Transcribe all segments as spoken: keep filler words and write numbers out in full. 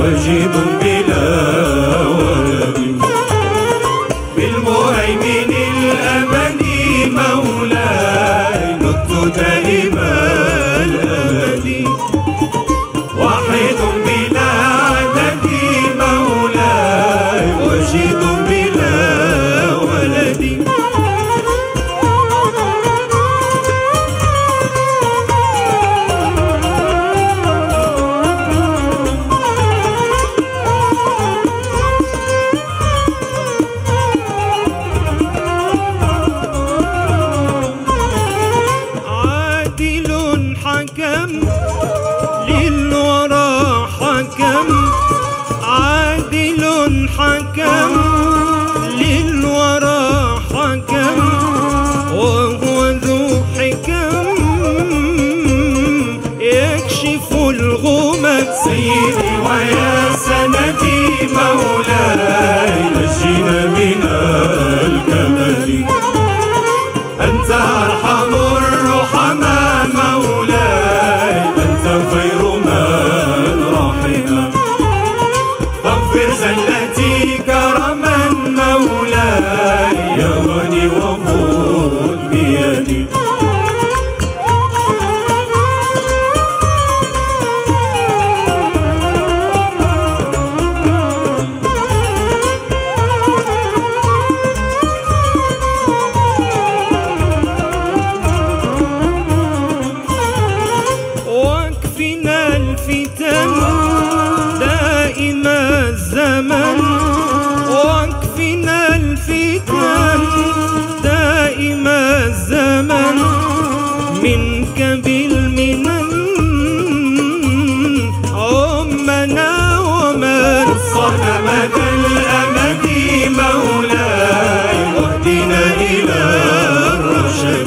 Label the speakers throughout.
Speaker 1: وجيد بلا ولد بالمهيمن الأبدي مولاي نبت دائما الأبد واحد بلا عدد مولاي وجيد بلا ولد حكم للورى حكم عادل حكم للورى حكم وهو ذو حكم يكشف الغمم سيدي ويا سندي مولاي نجينا من الكمال أنت أرحم الرحماء مولاي أنت خير من رحم فاغفر زلتي كرما مولاي يا غني وخذ بيدي واكفنا الفتن دائم الزمن واكفنا الفتن دائم الزمن منك بالمنن عمنا ومن صنمك الأمد مولاي واهدنا إلى الرشد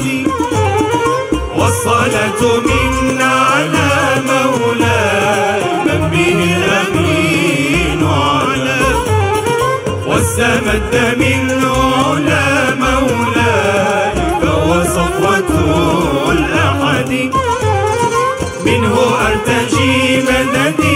Speaker 1: والصلاة منا على مولاي من به الأمين على واستمد منه على مولاي فهو صفوة الأحد منه أرتجي مددي